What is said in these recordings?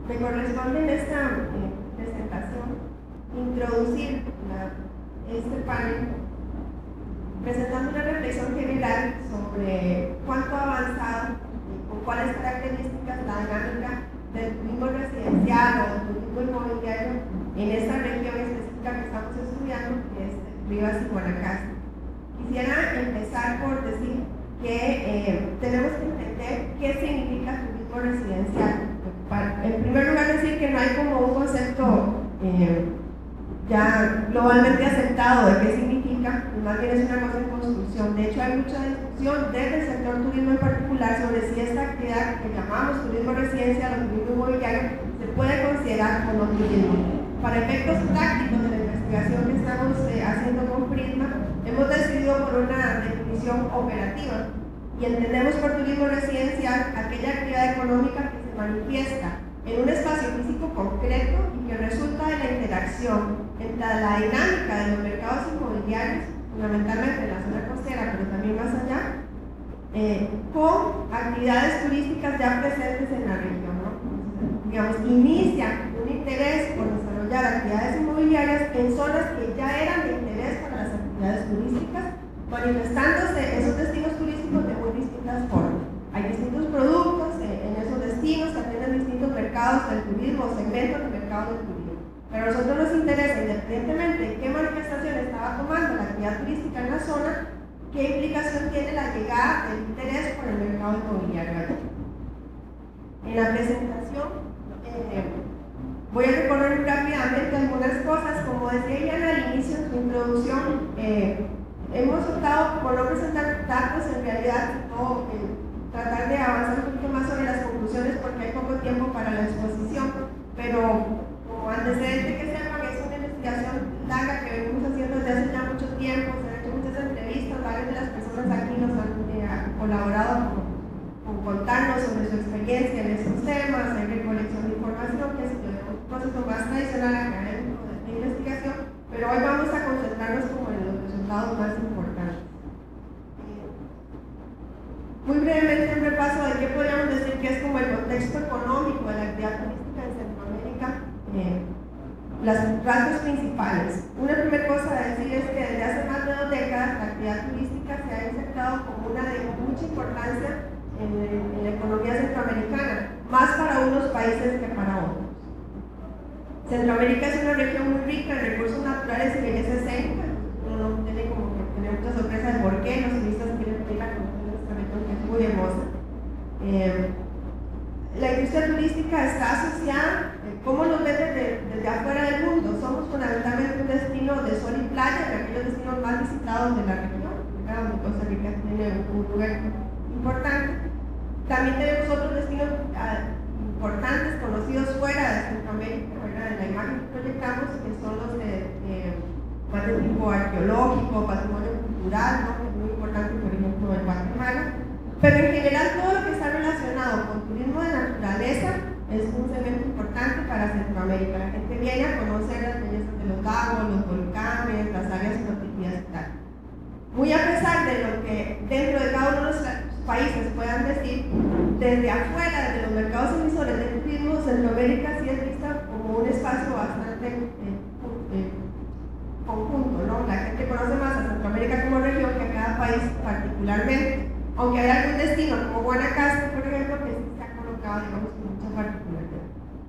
Me corresponde en esta presentación introducir este panel presentando una reflexión general sobre cuánto ha avanzado y con cuáles características la dinámica del turismo residencial o del turismo inmobiliario en esta región específica que estamos estudiando, que es Rivas y Guanacaste. Quisiera empezar por decir que tenemos que entender qué significa turismo residencial. En primer lugar, decir que no hay como un concepto ya globalmente aceptado de qué significa, más bien es una cosa en construcción. De hecho, hay mucha discusión desde el sector turismo en particular sobre si esta actividad que llamamos turismo residencial o turismo inmobiliario se puede considerar como turismo. Para efectos prácticos de la investigación que estamos haciendo con Prisma, hemos decidido por una definición operativa y entendemos por turismo residencial aquella actividad económica que se manifiesta en un espacio físico concreto y que resulta de la interacción entre la dinámica de los mercados inmobiliarios, fundamentalmente en la zona costera, pero también más allá, con actividades turísticas ya presentes en la región, ¿no? Digamos, inicia un interés por desarrollar actividades inmobiliarias en zonas que ya eran de interés para las actividades turísticas, manifestándose esos destinos turísticos de muy distintas formas. Hay distintos productos en esos destinos que atienden distintos mercados del turismo, segmentos del mercado del turismo. Pero a nosotros nos interesa, independientemente de qué manifestación estaba tomando la actividad turística en la zona, qué implicación tiene la llegada del interés por el mercado inmobiliario. En la presentación voy a recorrer rápidamente algunas cosas. Como decía Iliana al inicio en su introducción, hemos optado por no presentar datos en realidad, sino tratar de avanzar un poquito más sobre las conclusiones porque hay poco tiempo para la exposición, pero como antecedente que sepan, es una investigación larga que venimos haciendo desde hace ya mucho tiempo, se han hecho muchas entrevistas, varias de las personas aquí nos han colaborado con contarnos sobre su experiencia en estos temas, en recolección de información, que es un proceso más tradicional académico de investigación, pero hoy vamos a concentrarnos como en los resultados más importantes. Muy brevemente un repaso de qué podríamos decir que es como el contexto económico de la actividad turística en Centroamérica, las rasgos principales. Una primera cosa a decir es que desde hace más de 2 décadas la actividad turística se ha insertado como una de mucha importancia en la economía centroamericana, más para unos países que para otros. Centroamérica es una región muy rica en recursos naturales y belleza escénica. Uno no tiene como que tener mucha sorpresa de por qué los turistas quieren venir a conocer esta región que es muy hermosa. La industria turística está asociada, ¿cómo nos ven desde afuera del mundo? Somos fundamentalmente un destino de sol y playa, en aquellos destinos más visitados de la región, donde Costa Rica tiene un lugar importante. También tenemos otros destinos importantes, conocidos fuera de Centroamérica, ¿verdad? En la imagen que proyectamos, que son los más de tipo arqueológico, patrimonio cultural, ¿no? Que es muy importante, por ejemplo, en Guatemala. Pero en general todo lo que está relacionado con turismo de naturaleza es un segmento importante para Centroamérica. La gente viene a conocer las bellezas de los lagos, los volcanes, las áreas protegidas y tal. Muy a pesar de lo que dentro de cada uno de los países puedan decir, desde afuera, desde los mercados emisores del turismo, Centroamérica sí es vista como un espacio bastante conjunto, ¿no? La gente conoce más a Centroamérica como región que a cada país particularmente, aunque hay algún destino como Guanacaste, por ejemplo, que sí se ha colocado, digamos, con mucha particularidad.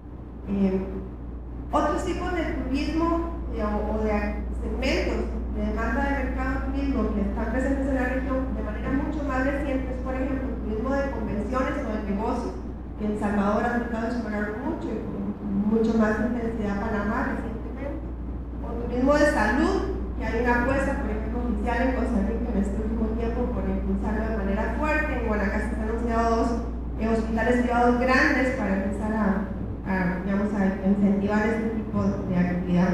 Otros tipos de turismo o de segmentos de demanda de mercado de turismo que están presentes en la región de manera mucho más reciente es, por ejemplo, el turismo de convenciones o de negocios, que en Salvador ha tratado de explorar mucho y con mucho más intensidad Panamá recientemente, o turismo de salud, que hay una apuesta, por ejemplo, oficial en Costa Rica en este último tiempo por impulsarlo de manera fuerte. En Guanacaste se han anunciado 2 hospitales privados grandes para empezar digamos, a incentivar este tipo de actividad.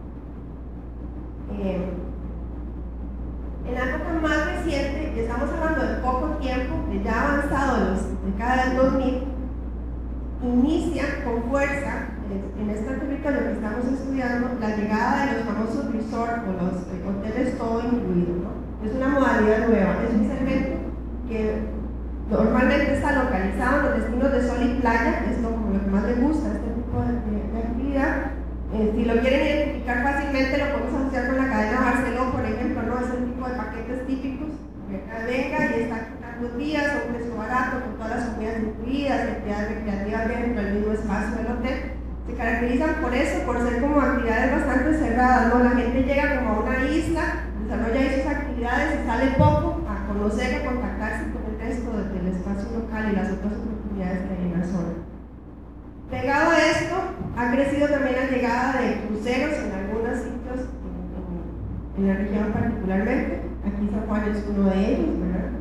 En la época más reciente, y estamos hablando de poco tiempo, de ya avanzado de los décadas del 2000, inicia con fuerza en esta territorio que estamos estudiando la llegada de los famosos resorts o los hoteles todo incluido, ¿no? Es una modalidad nueva, es un segmento que normalmente está localizado en los destinos de sol y playa, que es como lo que más le gusta a este si lo quieren identificar fácilmente, lo podemos asociar con la cadena Barceló, por ejemplo, ¿no? Es el tipo de paquetes típicos. Venga y está aquí tantos días, a un precio barato, con todas las comidas incluidas, actividades recreativas dentro del mismo espacio del hotel. Se caracterizan por eso, por ser como actividades bastante cerradas, ¿no? La gente llega como a una isla, desarrolla ahí sus actividades y sale poco a conocer y a contactarse con el resto del espacio local y las otras oportunidades que hay en la zona. Pegado a esto, ha crecido también la llegada de cruceros en algunos sitios en la región particularmente. Aquí San Juan es uno de ellos, ¿verdad?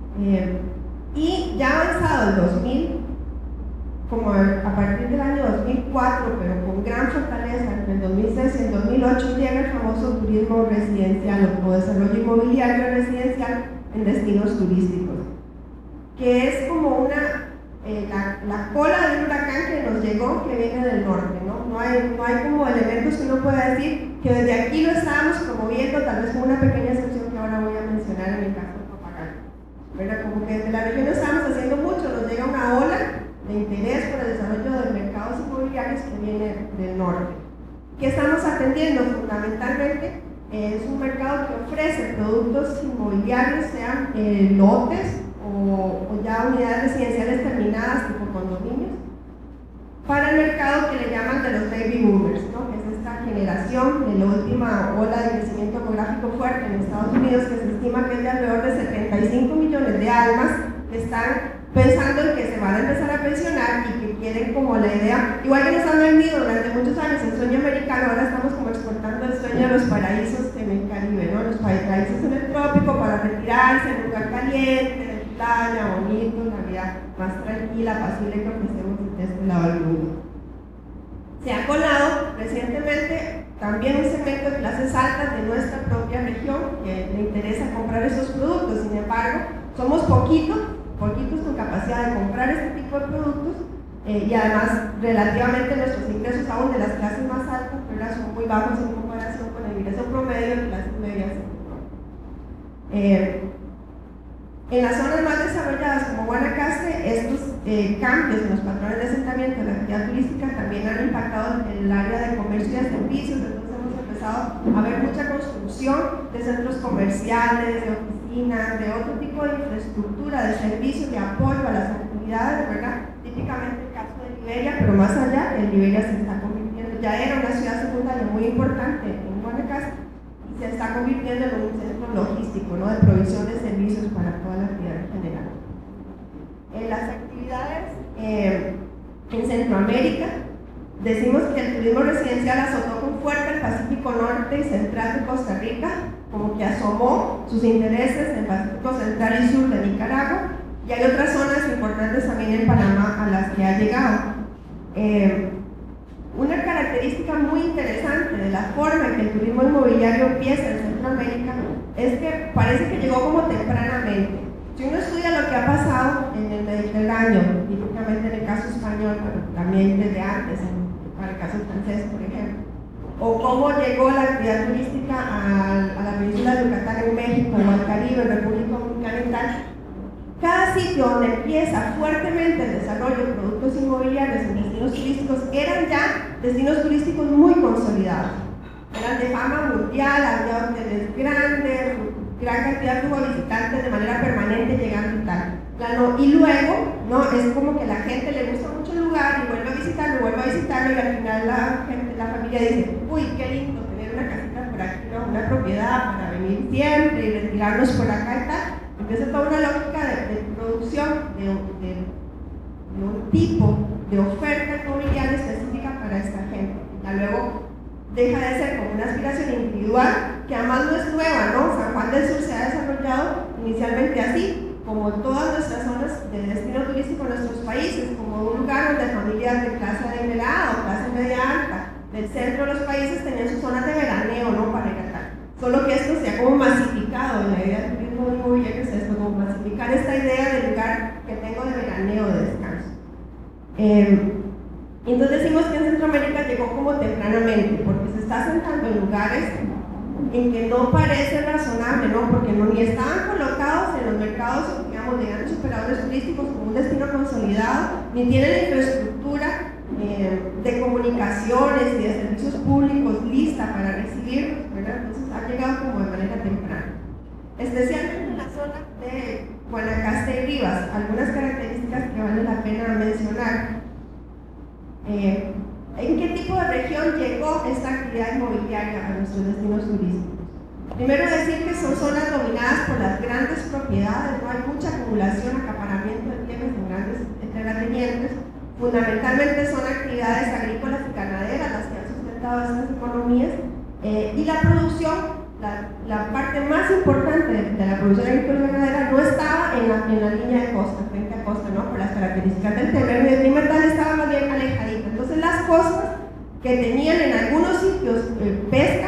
Y ya avanzado el 2000, como a partir del año 2004, pero con gran fortaleza, entre el 2006 y el 2008, llega el famoso turismo residencial o desarrollo inmobiliario residencial en destinos turísticos, que es como la cola de un huracán que nos llegó, que viene del norte, ¿no? No hay como elementos que uno pueda decir que desde aquí lo estábamos promoviendo, tal vez con una pequeña excepción que ahora voy a mencionar en el caso de propaganda, ¿verdad? Como que desde la región no estábamos haciendo mucho, nos llega una ola de interés por el desarrollo de mercados inmobiliarios que viene del norte. ¿Qué estamos atendiendo? Fundamentalmente es un mercado que ofrece productos inmobiliarios, sean lotes o ya unidades residenciales terminadas, tipo condominios, para el mercado que le llaman de los baby boomers, ¿no? Que es esta generación de la última ola de crecimiento demográfico fuerte en Estados Unidos, que se estima que es de alrededor de 75 millones de almas que están pensando en que se van a empezar a pensionar y que quieren como la idea, igual que nos han vendido durante muchos años el sueño americano, ahora estamos como exportando el sueño a los paraísos en el Caribe, ¿no? Los paraísos en el trópico para retirarse en un lugar caliente, playa, bonito, una vida más tranquila, pasible que ofrecemos de este lado del mundo. Se ha colado recientemente también un segmento de clases altas de nuestra propia región que le interesa comprar esos productos. Sin embargo, somos poquitos con capacidad de comprar este tipo de productos y además relativamente nuestros ingresos aún de las clases más altas, ¿verdad? Son muy bajos en comparación con el ingreso promedio de clases medias. En las zonas más desarrolladas como Guanacaste, estos cambios en los patrones de asentamiento de la actividad turística también han impactado en el área de comercio y de servicios. Entonces hemos empezado a ver mucha construcción de centros comerciales, de oficinas, de otro tipo de infraestructura, de servicios, de apoyo a las actividades, ¿verdad? Típicamente el caso de Liberia, pero más allá, Liberia se está convirtiendo, ya era una ciudad secundaria muy importante en Guanacaste, se está convirtiendo en un centro logístico, ¿no? De provisión de servicios para toda la actividad en general. Las actividades en Centroamérica, decimos que el turismo residencial azotó con fuerza el Pacífico Norte y Central de Costa Rica, como que asomó sus intereses en el Pacífico Central y Sur de Nicaragua, y hay otras zonas importantes también en Panamá a las que ha llegado. Una característica muy interesante de la forma en que el turismo inmobiliario empieza en Centroamérica es que parece que llegó como tempranamente. Si uno estudia lo que ha pasado en el Mediterráneo, típicamente en el caso español, pero también desde antes, para el caso francés, por ejemplo, o cómo llegó la actividad turística a la península de Yucatán en México, o al Caribe, República Dominicana y tal, cada sitio donde empieza fuertemente el desarrollo de productos inmobiliarios en destinos turísticos eran ya destinos turísticos muy consolidados. Eran de fama mundial, había hoteles grandes, gran cantidad de visitantes de manera permanente llegando y tal. Y luego, ¿no? Es como que a la gente le gusta mucho el lugar y vuelve a visitarlo y al final la familia dice, uy, qué lindo tener una casita por aquí, ¿no? Una propiedad para venir siempre y retirarnos por acá y tal. Empieza toda una lógica de producción de un tipo de oferta inmobiliaria específica para esta gente. Ya luego deja de ser como una aspiración individual, que además no es nueva, ¿no? San Juan del Sur se ha desarrollado inicialmente así, como todas nuestras zonas de destino turístico en nuestros países, como un lugar donde familias de clase adinerada o clase media alta del centro de los países tenían sus zonas de veraneo, ¿no? Para ir a tal. Solo que esto se ha como masificado en la idea del turismo inmobiliario, es esto, como masificar esta idea del lugar que tengo de veraneo, de descanso. Entonces decimos que en Centroamérica llegó como tempranamente, porque se está sentando en lugares en que no parece razonable, ¿no? Porque ni estaban colocados en los mercados, digamos, de grandes operadores turísticos como un destino consolidado, ni tienen infraestructura de comunicaciones y de servicios públicos zona de Guanacaste y Rivas, algunas características que vale la pena mencionar. ¿En qué tipo de región llegó esta actividad inmobiliaria a nuestros destinos turísticos? Primero decir que son zonas dominadas por las grandes propiedades, no hay mucha acumulación, acaparamiento de tierras en grandes terratenientes. Fundamentalmente son actividades agrícolas y ganaderas las que han sustentado estas economías, y la producción, la parte más importante de la producción agrícola y ganadera no estaba en la línea de costa, frente a costa, ¿no? Por las características del terreno y el clima tal, estaba más bien alejadita. Entonces las costas que tenían en algunos sitios pesca,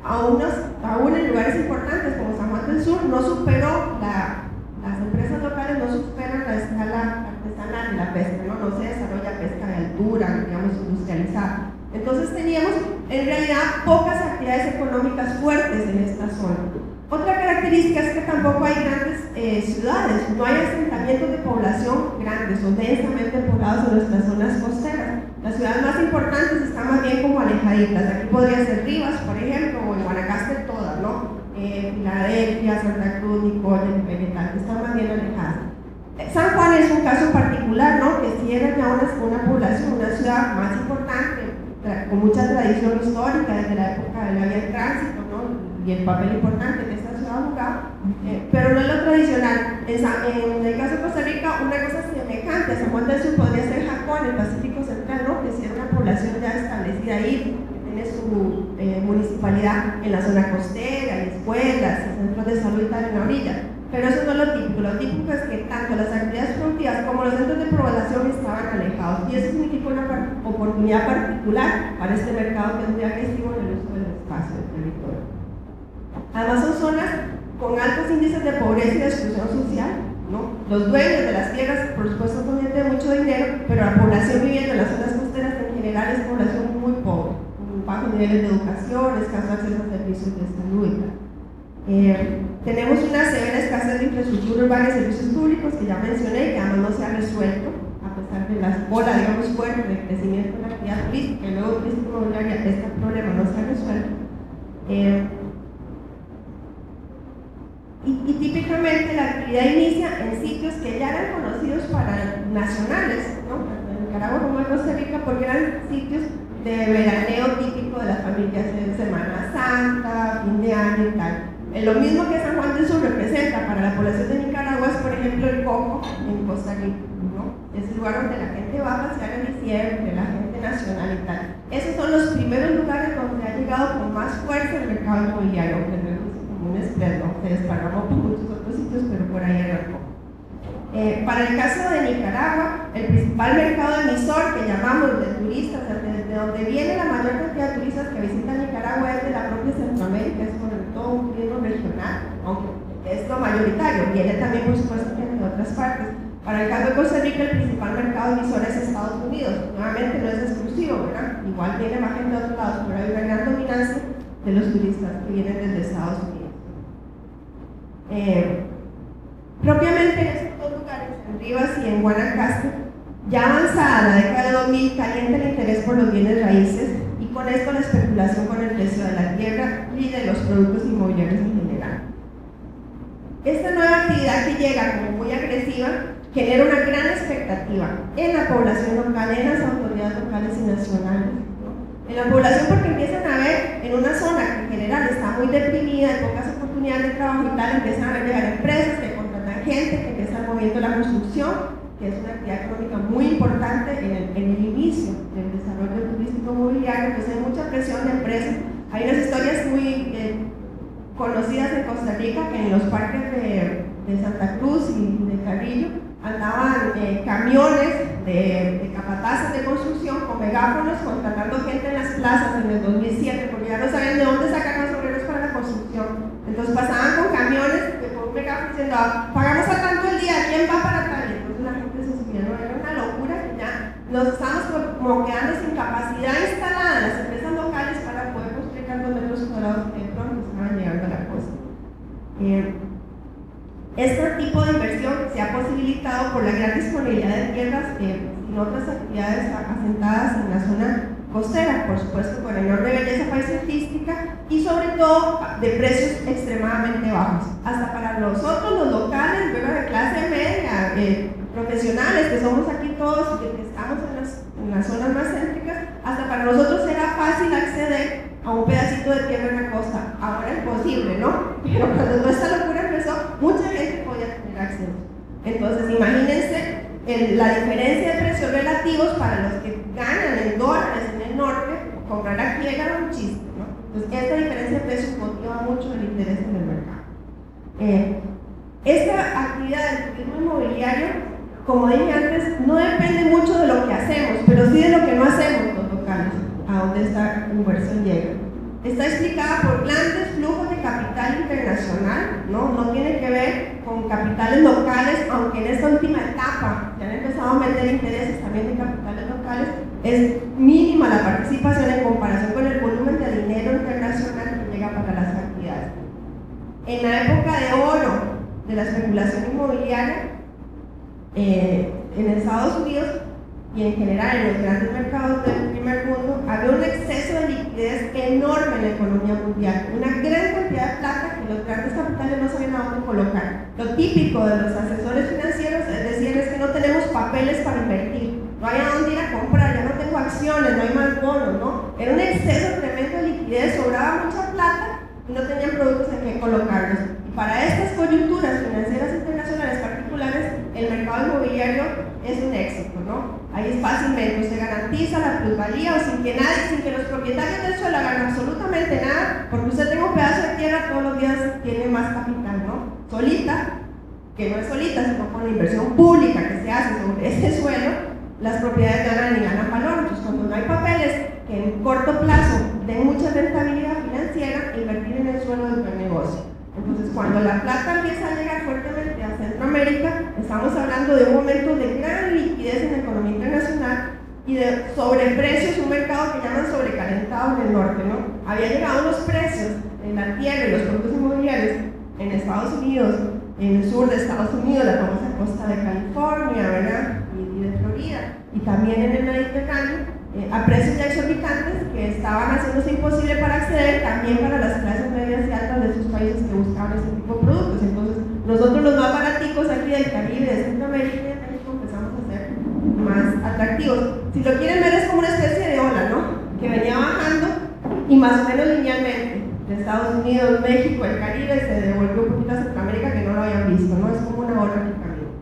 aún en lugares importantes como San Juan del Sur, no superó, las empresas locales no superan la escala artesanal de la pesca, no se desarrolla pesca de altura, digamos, industrializada. Entonces teníamos en realidad pocas actividades económicas fuertes en esta zona. Otra característica es que tampoco hay grandes ciudades, no hay asentamientos de población grandes o densamente poblados en nuestras zonas costeras. Las ciudades más importantes están más bien como alejaditas. Aquí podría ser Rivas, por ejemplo, o en Guanacaste todas, ¿no? Filadelfia, Santa Cruz, Nicoya, Vegetal, que están más bien alejadas. San Juan es un caso particular, ¿no? Que sí era ya una población, una ciudad más importante, con mucha tradición histórica desde la época de la vía de tránsito, ¿no? Y el papel importante que esta ciudad jugaba, pero no es lo tradicional. En el caso de Costa Rica, una cosa semejante a San Juan del Sur podría ser Jacó, en el Pacífico Central, ¿no? Que sí era una población ya establecida ahí, que tiene su municipalidad en la zona costera, escuelas, centros de salud y tal en la orilla. Pero eso no es lo típico. Lo típico es que tanto las actividades productivas como los centros de población estaban alejados, y eso significa una oportunidad particular para este mercado que es muy agresivo en el uso del espacio del territorio. Además son zonas con altos índices de pobreza y de exclusión social, ¿no? Los dueños de las tierras, por supuesto, son gente de mucho dinero, pero la población viviendo en las zonas costeras en general es población muy pobre, con bajos niveles de educación, escaso acceso a servicios de salud y tal. Tenemos una severa escasez de infraestructura urbana y servicios públicos que ya mencioné, que además no se ha resuelto, a pesar de las olas, digamos, fuertes de crecimiento de la actividad turística y luego turística inmobiliaria, este problema no se ha resuelto. Y típicamente la actividad inicia en sitios que ya eran conocidos para nacionales, ¿no? En Nicaragua como en Costa Rica, porque eran sitios de veraneo típico de las familias en Semana Santa, fin de año y tal. Lo mismo que San Juan del Sur representa para la población de Nicaragua es, por ejemplo, el Coco en Costa Rica, ¿no? Es el lugar donde la gente va a pasear en diciembre, la gente nacional y tal. Esos son los primeros lugares donde ha llegado con más fuerza el mercado inmobiliario, aunque no es como un esplendor, se desparramó por muchos otros sitios, pero por ahí arrancó. Para el caso de Nicaragua, el principal mercado emisor que llamamos de turistas, desde donde viene la mayor cantidad de turistas que visitan Nicaragua es de la propia Centroamérica, es sobre todo un turismo regional, aunque es lo mayoritario, viene también por supuesto de otras partes. Para el caso de Costa Rica, el principal mercado emisor es Estados Unidos, nuevamente no es exclusivo, ¿verdad? Igual viene más gente de otros lados, pero hay una gran dominancia de los turistas que vienen desde Estados Unidos. Propiamente en estos dos lugares, en Rivas y en Guanacaste, ya avanzada la década de 2000, calienta el interés por los bienes raíces y con esto la especulación con el precio de la tierra y de los productos inmobiliarios en general. Esta nueva actividad que llega como muy agresiva genera una gran expectativa en la población local, en las autoridades locales y nacionales, ¿no? En la población, porque empiezan a ver en una zona que en general está muy deprimida, de pocas oportunidades de trabajo y tal, empiezan a ver llegar empresas que contratan gente, que empiezan moviendo la construcción, que es una actividad económica muy importante en el inicio del desarrollo turístico inmobiliario. Pues hay mucha presión de empresas. Hay unas historias muy conocidas en Costa Rica, que en los parques de Santa Cruz y de Carrillo andaban camiones de capataces de construcción con megáfonos contratando gente en las plazas en el 2007, porque ya no sabían de dónde sacar los obreros para la construcción. Entonces pasaban con camiones con un megáfono diciendo: pagamos a tanto el día, ¿quién va para tal? Entonces la gente se subía, ¿no? Era una locura que ya nos estábamos como quedando sin capacidad instalada en las empresas locales para poder construir tantos metros cuadrados que de pronto estaban llegando a la costa. Este tipo de inversión se ha posibilitado por la gran disponibilidad de tierras y otras actividades asentadas en la zona costera, por supuesto con enorme belleza paisajística y sobre todo de precios extremadamente bajos. Hasta para nosotros los locales, ¿verdad?, de clase media, profesionales que somos aquí todos y que estamos en las zonas más céntricas, hasta para nosotros era fácil acceder a un pedacito de tierra en la costa. Ahora es imposible, ¿no? Pero cuando toda esta locura empezó, mucha gente podía tener acceso. Entonces imagínense la diferencia de precios relativos para los que ganan en dólares en el norte. Comprar aquí era un chiste, ¿no? Entonces esta diferencia de precios motiva mucho el interés en el mercado. Esta actividad del turismo inmobiliario, como dije antes, no depende mucho de lo que hacemos, pero sí de lo que no hacemos los locales, a donde esta inversión llega. Está explicada por grandes flujos de capital internacional, no tiene que ver con capitales locales, aunque en esta última etapa ya han empezado a meter intereses también de capitales locales, es mínima la participación en comparación con el volumen de dinero internacional que llega para las actividades. En la época de oro de la especulación inmobiliaria, en Estados Unidos y en general en los grandes mercados del primer mundo, había un exceso de liquidez enorme en la economía mundial, una gran cantidad de plata que los grandes capitales no sabían a dónde colocar. Lo típico de los asesores financieros es que no tenemos papeles para invertir, no hay a dónde ir a comprar, ya no tengo acciones, no hay más bonos, ¿no? Era un exceso tremendo de liquidez, sobraba mucha plata y no tenían productos en que colocarlos. Y para estas coyunturas financieras internacionales particulares, el mercado inmobiliario es un éxito, ¿no? Ahí es fácilmente, se garantiza la plusvalía o sin que los propietarios del suelo hagan absolutamente nada, porque usted tenga un pedazo de tierra, todos los días tiene más capital, ¿no? Solita, que no es solita, sino con la inversión pública que se hace sobre ese suelo, las propiedades ganan y ganan valor. Entonces, cuando no hay papeles que en corto plazo den mucha rentabilidad financiera, invertir en el suelo es un buen negocio. Entonces, cuando la plata empieza a llegar fuertemente a Centroamérica, estamos hablando de un momento de gran liquidez en la economía internacional y de sobreprecios, un mercado que llaman sobrecalentado en el norte, ¿no? Había llegado unos precios en la tierra y los productos inmobiliarios en Estados Unidos, en el sur de Estados Unidos, la famosa costa de California, ¿verdad?, y de Florida, y también en el Mediterráneo, a precios ya exorbitantes que estaban haciéndose imposible para acceder también para las clases medias y altas de esos países que buscaban ese tipo de productos. Entonces, nosotros los más baraticos aquí del Caribe, de Centroamérica y de México empezamos a ser más atractivos. Si lo quieren ver, es como una especie de ola, ¿no?, que venía bajando y más o menos linealmente de Estados Unidos, México, el Caribe, se devolvió un poquito a Centroamérica que no lo habían visto, ¿no? Es como una ola en el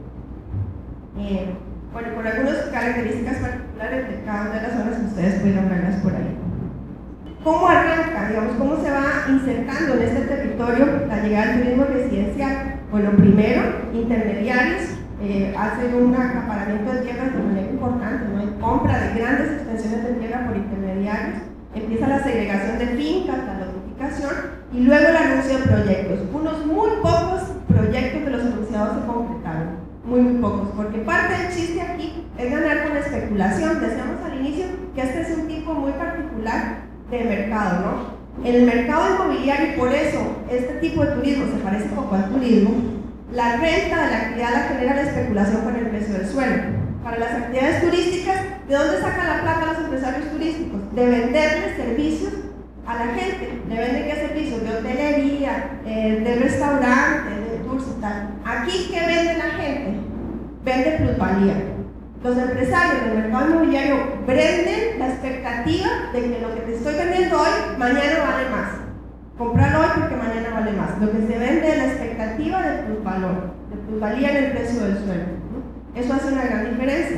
camino. Bueno, con algunas características particulares de cada una de las zonas que ustedes pueden verlas por ahí. ¿Cómo arranca, digamos, cómo se va insertando en este territorio la llegada del turismo residencial? Bueno, primero, intermediarios hacen un acaparamiento de tierras de manera importante, ¿no? Hay compra de grandes extensiones de tierra por intermediarios, empieza la segregación de fincas, la notificación y luego el anuncio de proyectos. Unos muy pocos proyectos de los anunciados se concretaron. Muy pocos, porque parte del chiste aquí es ganar con especulación. Decíamos al inicio que este es un tipo muy particular de mercado, ¿no? En el mercado inmobiliario, y por eso este tipo de turismo se parece poco al turismo, la renta de la actividad la genera la especulación con el precio del suelo. Para las actividades turísticas, ¿de dónde sacan la plata los empresarios turísticos? De venderles servicios a la gente. Le venden qué servicios, de hotelería, de restaurantes, de tours y tal. Aquí, ¿qué vende la gente? Vende plusvalía. Los empresarios del mercado inmobiliario venden la expectativa de que lo que te estoy vendiendo hoy, mañana vale más. Comprarlo hoy porque mañana vale más. Lo que se vende es la expectativa de plusvalor, de plusvalía en el precio del suelo, ¿no? Eso hace una gran diferencia.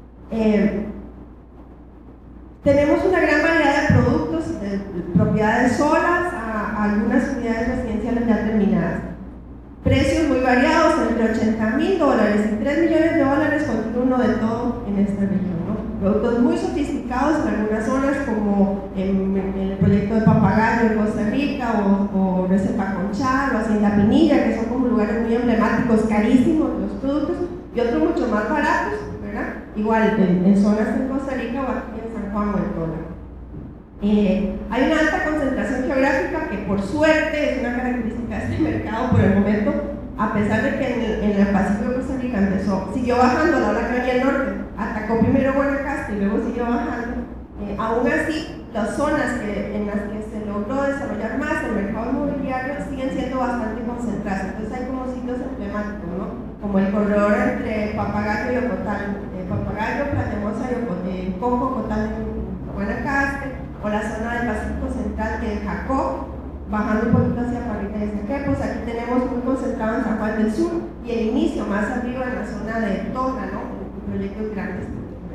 Tenemos una gran variedad de productos, de propiedades solas a algunas unidades residenciales ya terminadas. Precios muy variados, entre $80,000 y $3 millones, contiene uno de todo en esta región, ¿no? Productos muy sofisticados en algunas zonas, como en el proyecto de Papagayo en Costa Rica, o Reserva Conchal, o Hacienda Pinilla, que son como lugares muy emblemáticos, carísimos los productos, y otros mucho más baratos, ¿verdad? Igual en zonas en Costa Rica o aquí en San Juan o en Tola. Hay una alta concentración geográfica que por suerte es una característica de este mercado por el momento, a pesar de que en el Pacífico de Costa Rica siguió bajando la ola que venía al norte, atacó primero Guanacaste y luego siguió bajando. Aún así, las zonas en las que se logró desarrollar más el mercado inmobiliario siguen siendo bastante concentradas. Entonces hay como sitios emblemáticos, ¿no? Como el corredor entre Papagayo y Ocotán, Papagayo, Platemosa y Coco, Ocotán en Guanacaste, o la zona del Pacífico Central de Jacó, bajando un poquito hacia Parrita de Zaquepos. Aquí tenemos muy concentrado en San Juan del Sur y el inicio más arriba en la zona de Tona, ¿no? Proyectos grandes.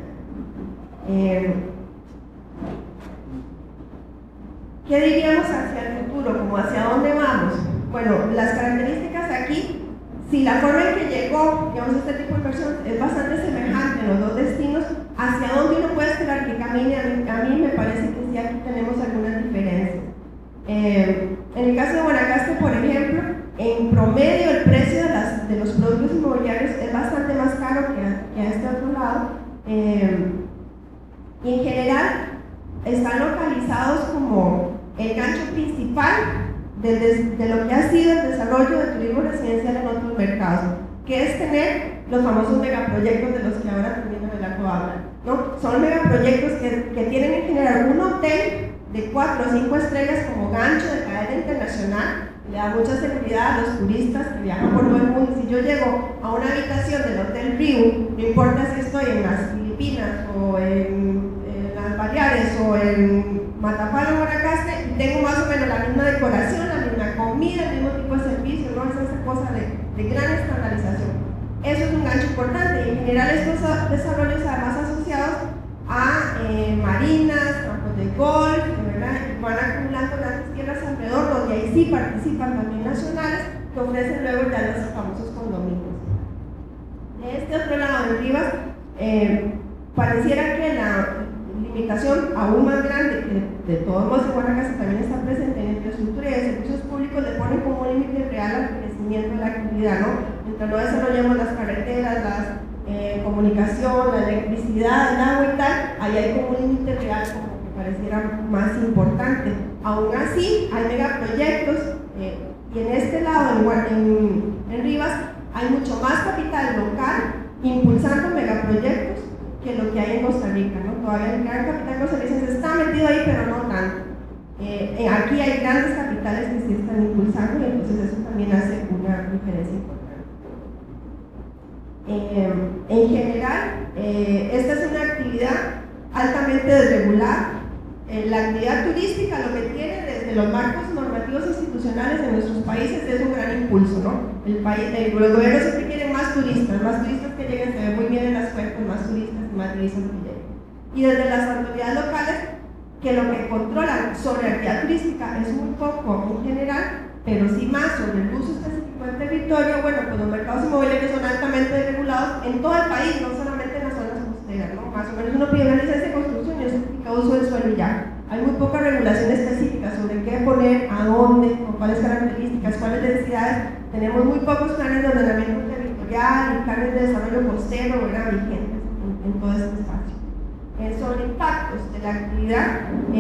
¿Qué diríamos hacia el futuro? ¿Como hacia dónde vamos? Bueno, las características aquí, si la forma en que llegó, digamos, este tipo de inversión es bastante semejante en los dos destinos, hacia dónde uno puede esperar que camine, a mí me parece que sí, aquí tenemos algunas diferencias. En el caso de Guanacaste, por ejemplo, en promedio el precio de los productos inmobiliarios es bastante más caro que a este otro lado, y en general están localizados como el gancho principal de lo que ha sido el desarrollo del turismo residencial en otros mercados, que es tener los famosos megaproyectos de los que ahora también Belardo habla, ¿no? Son megaproyectos que tienen en general un hotel de 4 o 5 estrellas como gancho de cadena internacional, le da mucha seguridad a los turistas que viajan por todo el mundo. Si yo llego a una habitación del Hotel Riu, no importa si estoy en las Filipinas o en las Baleares o en Matapalo, Guanacaste, y tengo más o menos la misma decoración, la misma comida, el mismo tipo de servicio, ¿no? Es esa cosa de gran estandarización. Eso es un gancho importante, y en general estos desarrollos además asociados a marinas, campos de golf, ¿verdad? Van acumulando grandes tierras alrededor, donde ahí sí participan también nacionales, que ofrecen luego ya los famosos condominios. De este otro lado, en Rivas, pareciera que la limitación aún más grande, que de todos modos en Guanacaste también está presente en infraestructura y en servicios públicos, le ponen como un límite real al crecimiento de la actividad, ¿no? Mientras no desarrollemos las carreteras, la comunicación, la electricidad, el agua y tal, ahí hay como un límite real como que pareciera más importante. Aún así, hay megaproyectos, y en este lado, en Rivas, hay mucho más capital local impulsando megaproyectos que lo que hay en Costa Rica, ¿no? Todavía el gran capital costarricense está metido ahí, pero no tanto. Aquí hay grandes capitales que sí están impulsando, y entonces eso también hace una diferencia importante. En general, esta es una actividad altamente desregulada. La actividad turística lo que tiene desde los marcos normativos institucionales de nuestros países es un gran impulso, ¿no? Los gobiernos siempre quieren más turistas que lleguen, se ve muy bien en las cuentas, más turistas y más turistas que lleguen. Y desde las autoridades locales, que lo que controlan sobre la actividad turística es muy poco en general, pero sí más sobre el uso específico del territorio. Bueno, pues los mercados inmobiliarios son altamente regulados en todo el país, no solamente en las zonas costeras, ¿no? Más o menos uno pide una licencia de construcción y un certificado de uso del suelo y ya. Hay muy poca regulación específica sobre qué poner, a dónde, con cuáles características, cuáles densidades. Tenemos muy pocos planes de ordenamiento territorial y planes de desarrollo costero, ¿verdad? Vigentes en todo este espacio. Sobre impactos de la actividad,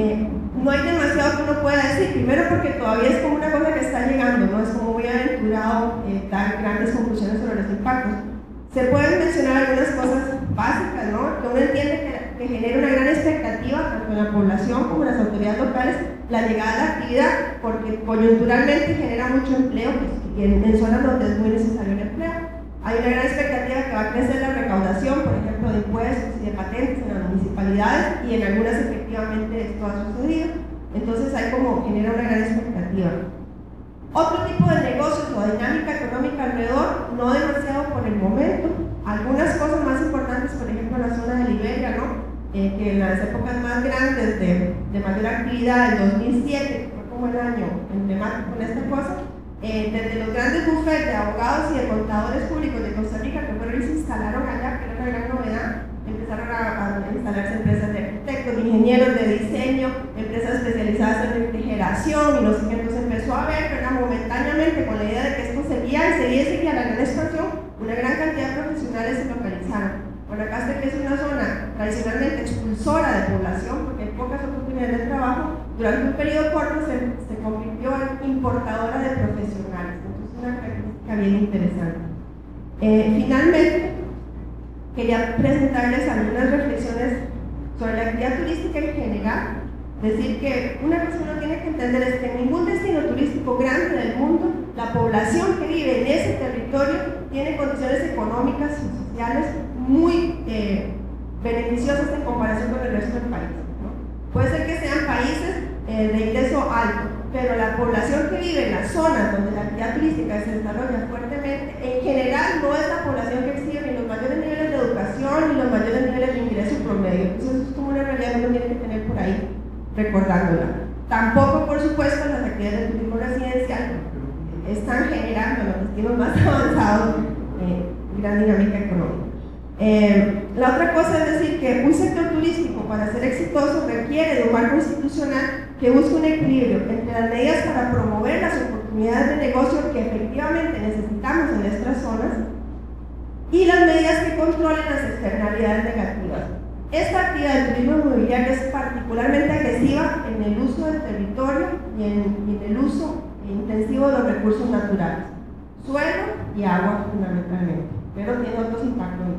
no hay demasiado que uno pueda decir, primero porque todavía es como una cosa que está llegando, no es como muy aventurado dar grandes conclusiones sobre los impactos. Se pueden mencionar algunas cosas básicas, ¿no? Que uno entiende que genera una gran expectativa tanto en la población como en las autoridades locales la llegada de la actividad, porque coyunturalmente genera mucho empleo, pues, en zonas donde es muy necesario el empleo. Hay una gran expectativa que va a crecer la recaudación, por ejemplo, de impuestos y de patentes en las municipalidades, y en algunas efectivamente esto ha sucedido. Entonces genera una gran expectativa. Otro tipo de negocios o dinámica económica alrededor, no demasiado por el momento. Algunas cosas más importantes, por ejemplo, en la zona de Liberia, ¿no? Que en las épocas más grandes de mayor actividad, el 2007, que fue como el año emblemático en esta cosa, desde los grandes bufetes de abogados y de contadores públicos de Costa Rica, que fueron y se instalaron allá, que era una gran novedad, empezaron a instalarse empresas de arquitectos, de ingenieros de diseño, empresas especializadas en refrigeración y no sé qué. Entonces empezó a haber, ¿verdad? Momentáneamente, con la idea de que esto seguía la gran expansión, una gran cantidad de profesionales se localizaron. Guanacaste, que es una zona tradicionalmente expulsora de población, porque hay pocas oportunidades de trabajo, durante un periodo corto se convirtió en importadora de profesionales. Entonces es una característica bien interesante. Finalmente, quería presentarles algunas reflexiones sobre la actividad turística en general, decir que una cosa que uno tiene que entender es que en ningún destino turístico grande del mundo, la población que vive en ese territorio tiene condiciones económicas y sociales muy beneficiosas en comparación con el resto del país, ¿no? Puede ser que sean países de ingreso alto, pero la población que vive en las zonas donde la actividad turística se desarrolla fuertemente, en general no es la población que exhibe ni los mayores niveles de educación ni los mayores niveles de ingreso promedio. Entonces eso es como una realidad que uno tiene que tener por ahí recordándola. Tampoco, por supuesto, las actividades de turismo residencial están generando en los destinos más avanzados gran dinámica económica. La otra cosa es decir que un sector turístico para ser exitoso requiere de un marco institucional que busque un equilibrio entre las medidas para promover las oportunidades de negocio que efectivamente necesitamos en nuestras zonas y las medidas que controlen las externalidades negativas. Esta actividad de turismo inmobiliario es particularmente agresiva en el uso del territorio y en el uso intensivo de los recursos naturales, suelo y agua fundamentalmente, pero tiene otros impactos.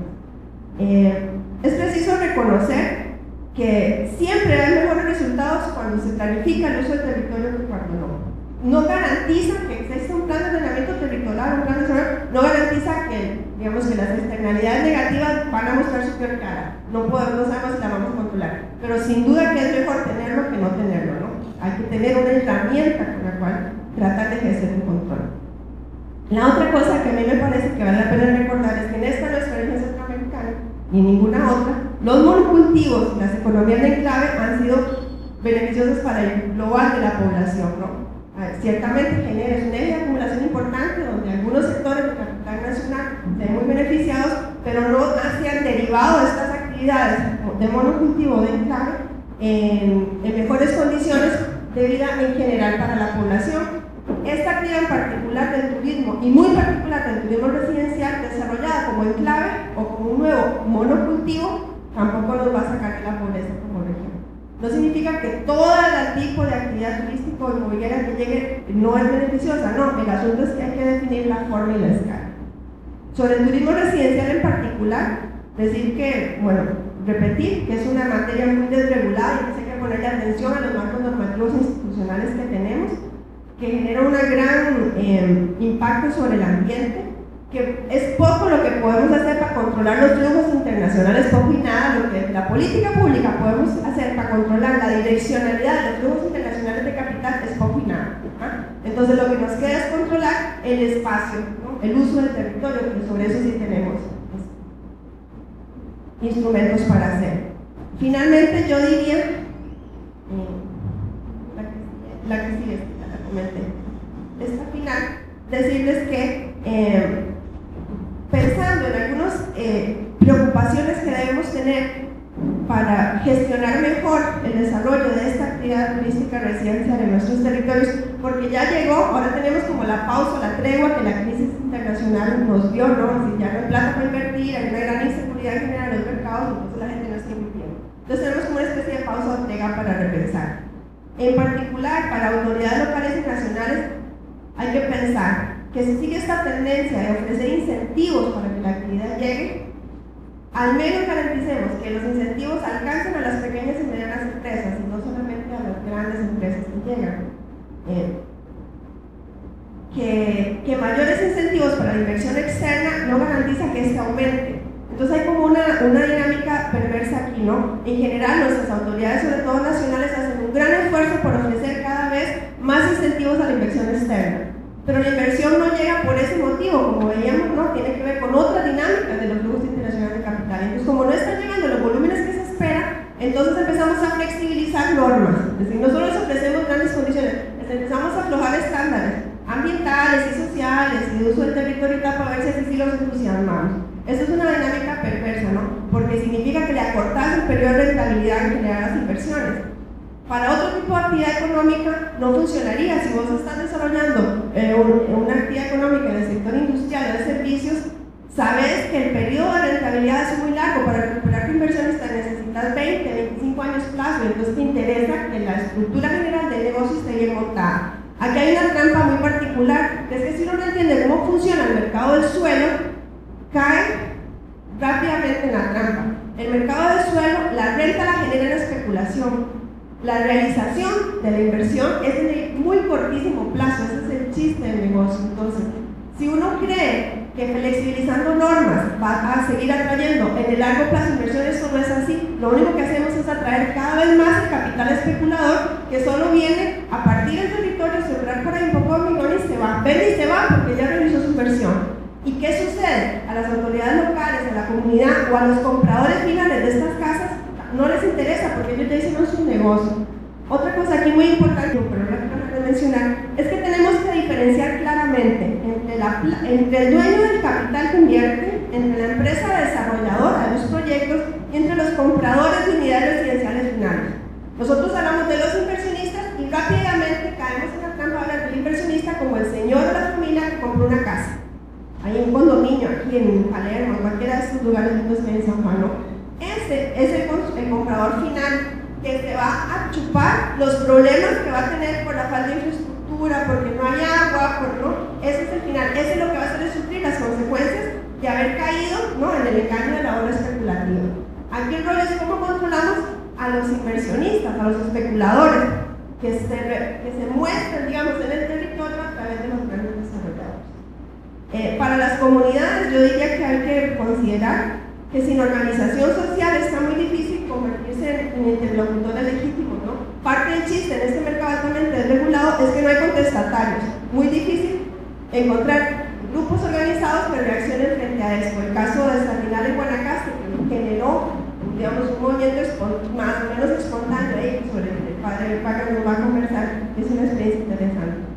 Es preciso reconocer que siempre hay mejores resultados cuando se planifica el uso del territorio que cuando no. No garantiza que exista un plan de ordenamiento territorial, un plan de desarrollo, no garantiza que, digamos, que las externalidades negativas van a mostrar su peor cara. No sabemos si la vamos a controlar, pero sin duda que es mejor tenerlo que no tenerlo, ¿no? Hay que tener una herramienta con la cual tratar de ejercer un control. La otra cosa que a mí me parece que vale la pena recordar es que en esta nuestra región centroamericana y en ninguna otra, los monocultivos y las economías de enclave han sido beneficiosos para el global de la población, ¿no? Ciertamente genera un eje de acumulación importante donde algunos sectores de capital nacional se ven muy beneficiados, pero no se han derivado de estas actividades de monocultivo de enclave en mejores condiciones de vida en general para la población. Esta actividad en particular del turismo y muy particular del turismo residencial desarrollada como enclave o como un nuevo monocultivo tampoco nos va a sacar de la pobreza como región. No significa que todo el tipo de actividad turística o inmobiliaria que llegue no es beneficiosa, no, el asunto es que hay que definir la forma y la escala. Sobre el turismo residencial en particular, decir que, bueno, repetir que es una materia muy desregulada y que hay que ponerle atención a los marcos normativos institucionales que tenemos, que genera un gran impacto sobre el ambiente, que es poco lo que podemos hacer para controlar los flujos internacionales, poco y nada lo que la política pública podemos hacer para controlar la direccionalidad de los flujos internacionales de capital es poco y nada. Entonces lo que nos queda es controlar el espacio, ¿no? El uso del territorio, que sobre eso sí tenemos instrumentos para hacer. Finalmente yo diría, la que sigue, la comenté, esta final, decirles que pensando en algunas preocupaciones que debemos tener para gestionar mejor el desarrollo de esta actividad turística residencial en nuestros territorios, porque ya llegó, ahora tenemos como la pausa, la tregua que la crisis internacional nos dio, ¿no? Si ya no hay plata para invertir, hay una gran inseguridad en general en los mercados, entonces la gente no está invirtiendo. Entonces tenemos como una especie de pausa o trega para repensar. En particular, para autoridades locales y nacionales, hay que pensar que si sigue esta tendencia de ofrecer incentivos para que la actividad llegue, al menos garanticemos que los incentivos alcancen a las pequeñas y medianas empresas y no solamente a las grandes empresas que llegan. Que mayores incentivos para la inversión externa no garantiza que ésta aumente. Entonces hay como una dinámica perversa aquí, ¿no? En general nuestras autoridades, sobre todo nacionales, hacen un gran esfuerzo por ofrecer cada vez más incentivos a la inversión externa. Pero la inversión no llega por ese motivo, como veíamos, ¿no? Tiene que ver con otras dinámicas de los flujos internacionales de capital. Entonces, como no están llegando los volúmenes que se esperan, entonces empezamos a flexibilizar normas. Es decir, no solo les ofrecemos grandes condiciones, les empezamos a aflojar estándares ambientales y sociales y de uso del territorio para ver si así sí los entusiasmamos. Eso es una dinámica perversa, ¿no? Porque significa que le acortas el periodo de rentabilidad en generar las inversiones. Para otro tipo de actividad económica no funcionaría. Si vos estás desarrollando una actividad económica en el sector industrial o de servicios, sabes que el periodo de rentabilidad es muy largo. Para recuperar tu inversión necesitas 20, 25 años plazo, entonces te interesa que la estructura general del negocio esté bien montada. Aquí hay una trampa muy particular, que es que si uno no entiende cómo funciona el mercado del suelo, cae rápidamente en la trampa. El mercado del suelo, la renta la genera la especulación. La realización de la inversión es de muy cortísimo plazo, ese es el chiste del negocio. Entonces, si uno cree que flexibilizando normas va a seguir atrayendo en el largo plazo inversiones, eso no es así. Lo único que hacemos es atraer cada vez más el capital especulador que solo viene a partir del territorio, sembrar por ahí un poco de hormigón y se va. Vende y se va porque ya realizó su inversión. ¿Y qué sucede? A las autoridades locales, a la comunidad o a los compradores finales de estas casas no les interesa porque ellos ya hicieron su negocio. Otra cosa aquí muy importante, pero no la quiero mencionar, es que tenemos que diferenciar claramente entre el dueño del capital que invierte, entre la empresa desarrolladora de los proyectos y entre los compradores de unidades residenciales finales. Nosotros hablamos de los inversionistas y rápidamente caemos en la trampa de hablar del inversionista como el señor de la familia que compró una casa. Hay un condominio aquí en Palermo, en cualquiera de estos lugares lindos que hay en San Juan, ¿no? Ese es el comprador final que se va a chupar los problemas que va a tener por la falta de infraestructura, porque no hay agua, ese es el final, ese es lo que va a hacer es sufrir las consecuencias de haber caído, ¿no?, en el engaño de la obra especulativa. Aquí el rol es cómo controlamos a los inversionistas, a los especuladores, que se muestran, digamos, en el territorio a través de los grandes desarrolladores. Para las comunidades yo diría que hay que considerar que sin organización social está muy difícil convertirse en interlocutores legítimos, ¿no? Parte del chiste en este mercado altamente desregulado es que no hay contestatarios. Muy difícil encontrar grupos organizados que reaccionen frente a esto. El caso de Sardinal en Guanacaste, que generó, digamos, un movimiento más o menos espontáneo ahí, sobre el padre del Paca nos va a conversar, es una experiencia interesante.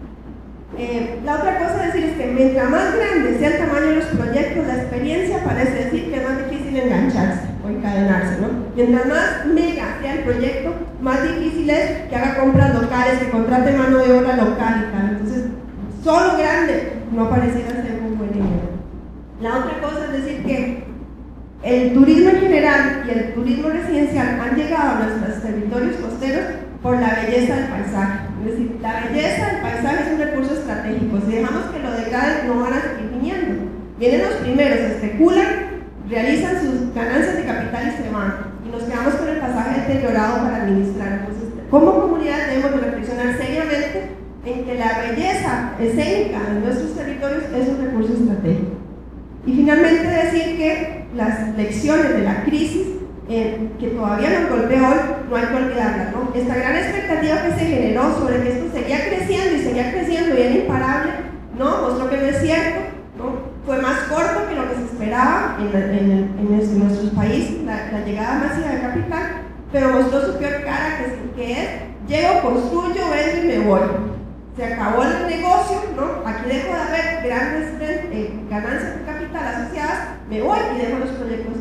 La otra cosa es decir es que mientras más grande sea el tamaño de los proyectos, la experiencia parece decir que es más difícil engancharse o encadenarse, ¿no? Mientras más mega sea el proyecto, más difícil es que haga compras locales, que contrate mano de obra local y tal. Entonces, solo grande no pareciera ser muy buena idea. La otra cosa es decir que el turismo en general y el turismo residencial han llegado a nuestros territorios costeros por la belleza del paisaje. Es decir, la belleza del paisaje es un recurso estratégico. Si dejamos que lo degraden, no van a seguir viniendo. Vienen los primeros, especulan, realizan sus ganancias de capital y se van. Y nos quedamos con el pasaje deteriorado para administrar. Entonces, como comunidad debemos de reflexionar seriamente en que la belleza escénica de nuestros territorios es un recurso estratégico. Y finalmente decir que las lecciones de la crisis que todavía nos golpea hoy, no hay que olvidarla, ¿no? Esta gran expectativa que se generó sobre que esto seguía creciendo y era imparable, ¿no? Mostró que no es cierto, ¿no? Fue más corto que lo que se esperaba en nuestros países, la llegada masiva de capital, pero mostró su peor cara, que es, llego, construyo, vendo y me voy. Se acabó el negocio, ¿no? Aquí dejo de haber grandes ganancias de capital asociadas, me voy y dejo los proyectos